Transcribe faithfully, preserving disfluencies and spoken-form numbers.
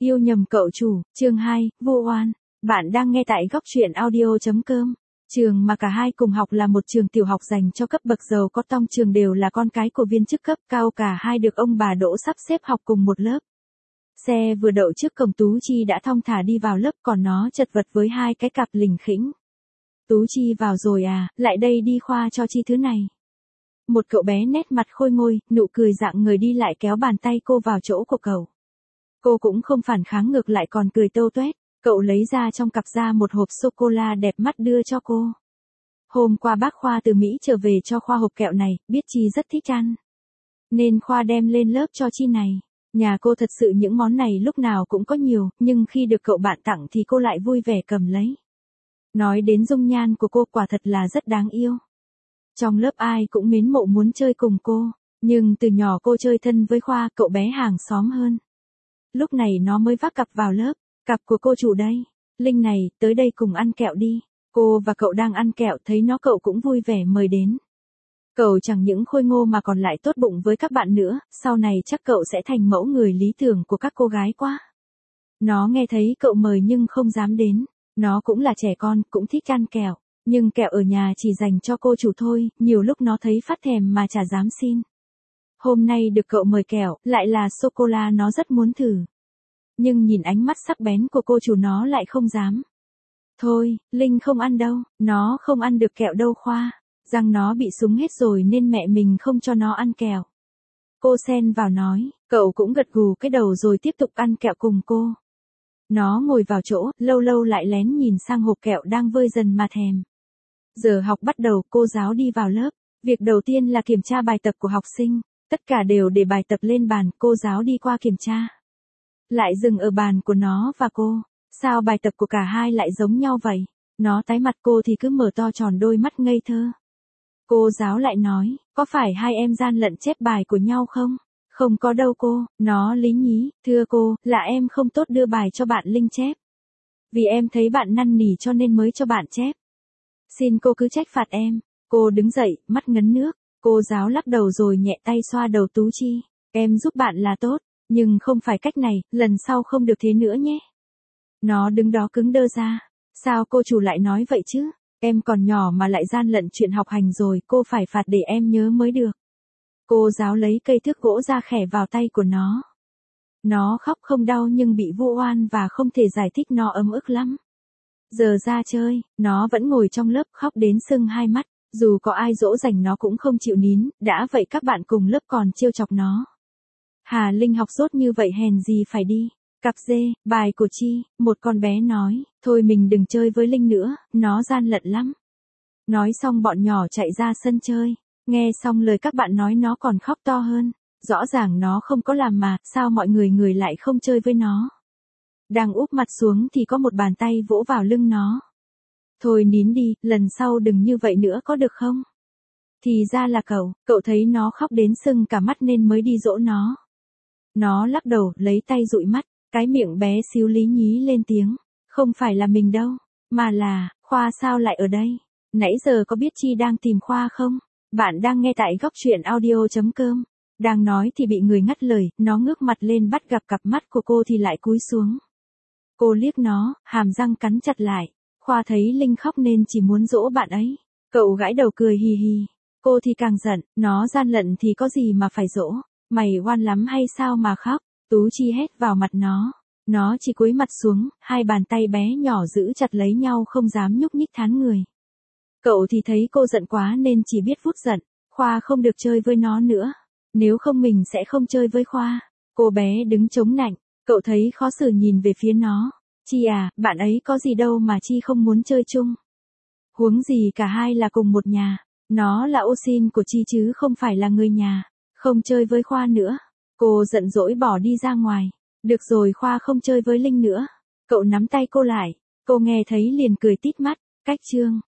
Yêu nhầm cậu chủ, chương hai, vô oan. Bạn đang nghe tại góc truyện audio.com. Trường mà cả hai cùng học là một trường tiểu học dành cho cấp bậc giàu có, trong trường đều là con cái của viên chức cấp cao, cả hai được ông bà đỗ sắp xếp học cùng một lớp. Xe vừa đậu trước cổng, Tú Chi đã thong thả đi vào lớp, còn nó chật vật với hai cái cặp lỉnh khỉnh. Tú Chi vào rồi à, lại đây đi khoa cho Chi thứ này. Một cậu bé nét mặt khôi ngôi, nụ cười dạng người đi lại kéo bàn tay cô vào chỗ của cậu. Cô cũng không phản kháng, ngược lại còn cười tâu tuét. Cậu lấy ra trong cặp ra một hộp sô-cô-la đẹp mắt đưa cho cô. Hôm qua bác Khoa từ Mỹ trở về cho Khoa hộp kẹo này, biết Chi rất thích ăn. Nên Khoa đem lên lớp cho Chi này. Nhà cô thật sự những món này lúc nào cũng có nhiều, nhưng khi được cậu bạn tặng thì cô lại vui vẻ cầm lấy. Nói đến dung nhan của cô, quả thật là rất đáng yêu. Trong lớp ai cũng mến mộ muốn chơi cùng cô, nhưng từ nhỏ cô chơi thân với Khoa, cậu bé hàng xóm hơn. Lúc này nó mới vác cặp vào lớp. Cặp của cô chủ đây. Linh này, tới đây cùng ăn kẹo đi. Cô và cậu đang ăn kẹo, thấy nó cậu cũng vui vẻ mời đến. Cậu chẳng những khôi ngô mà còn lại tốt bụng với các bạn nữa, sau này chắc cậu sẽ thành mẫu người lý tưởng của các cô gái quá. Nó nghe thấy cậu mời nhưng không dám đến. Nó cũng là trẻ con, cũng thích ăn kẹo. Nhưng kẹo ở nhà chỉ dành cho cô chủ thôi, nhiều lúc nó thấy phát thèm mà chả dám xin. Hôm nay được cậu mời kẹo, lại là sô-cô-la, nó rất muốn thử. Nhưng nhìn ánh mắt sắc bén của cô chủ nó lại không dám. Thôi, Linh không ăn đâu, nó không ăn được kẹo đâu Khoa. Răng nó bị súng hết rồi nên mẹ mình không cho nó ăn kẹo. Cô xen vào nói, cậu cũng gật gù cái đầu rồi tiếp tục ăn kẹo cùng cô. Nó ngồi vào chỗ, lâu lâu lại lén nhìn sang hộp kẹo đang vơi dần mà thèm. Giờ học bắt đầu, cô giáo đi vào lớp. Việc đầu tiên là kiểm tra bài tập của học sinh. Tất cả đều để bài tập lên bàn, cô giáo đi qua kiểm tra. Lại dừng ở bàn của nó và cô. Sao bài tập của cả hai lại giống nhau vậy? Nó tái mặt, cô thì cứ mở to tròn đôi mắt ngây thơ. Cô giáo lại nói, có phải hai em gian lận chép bài của nhau không? Không có đâu cô, nó lý nhí, thưa cô, là em không tốt đưa bài cho bạn Linh chép. Vì em thấy bạn năn nỉ cho nên mới cho bạn chép. Xin cô cứ trách phạt em. Cô đứng dậy, mắt ngấn nước. Cô giáo lắc đầu rồi nhẹ tay xoa đầu Tú Chi. Em giúp bạn là tốt. Nhưng không phải cách này, lần sau không được thế nữa nhé. Nó đứng đó cứng đơ ra. Sao cô chủ lại nói vậy chứ? Em còn nhỏ mà lại gian lận chuyện học hành rồi, cô phải phạt để em nhớ mới được. Cô giáo lấy cây thước gỗ ra khẻ vào tay của nó. Nó khóc không đau nhưng bị vu oan và không thể giải thích, nó ấm ức lắm. Giờ ra chơi, nó vẫn ngồi trong lớp khóc đến sưng hai mắt. Dù có ai dỗ dành nó cũng không chịu nín, đã vậy các bạn cùng lớp còn trêu chọc nó. Hà Linh học dốt như vậy hèn gì phải đi. Cặp dê, bài của Chi, một con bé nói, thôi mình đừng chơi với Linh nữa, nó gian lận lắm. Nói xong bọn nhỏ chạy ra sân chơi, nghe xong lời các bạn nói nó còn khóc to hơn. Rõ ràng nó không có làm mà, sao mọi người người lại không chơi với nó. Đang úp mặt xuống thì có một bàn tay vỗ vào lưng nó. Thôi nín đi, lần sau đừng như vậy nữa có được không? Thì ra là cậu, cậu thấy nó khóc đến sưng cả mắt nên mới đi dỗ nó. Nó lắc đầu, lấy tay dụi mắt, cái miệng bé xíu lý nhí lên tiếng. Không phải là mình đâu, mà là, Khoa sao lại ở đây? Nãy giờ có biết Chi đang tìm Khoa không? Bạn đang nghe tại góc truyện audio.com. Đang nói thì bị người ngắt lời, nó ngước mặt lên bắt gặp cặp mắt của cô thì lại cúi xuống. Cô liếc nó, hàm răng cắn chặt lại. Khoa thấy Linh khóc nên chỉ muốn dỗ bạn ấy. Cậu gãi đầu cười hì hì. Cô thì càng giận, nó gian lận thì có gì mà phải dỗ. Mày oan lắm hay sao mà khóc? Tú Chi hét vào mặt nó. Nó chỉ cúi mặt xuống, hai bàn tay bé nhỏ giữ chặt lấy nhau không dám nhúc nhích thán người. Cậu thì thấy cô giận quá nên chỉ biết vút giận. Khoa không được chơi với nó nữa. Nếu không mình sẽ không chơi với Khoa. Cô bé đứng chống nạnh. Cậu thấy khó xử nhìn về phía nó. Chi à, bạn ấy có gì đâu mà Chi không muốn chơi chung. Huống gì cả hai là cùng một nhà. Nó là ô sin của Chi chứ không phải là người nhà. Không chơi với Khoa nữa. Cô giận dỗi bỏ đi ra ngoài. Được rồi, Khoa không chơi với Linh nữa. Cậu nắm tay cô lại. Cô nghe thấy liền cười tít mắt. Cách chương.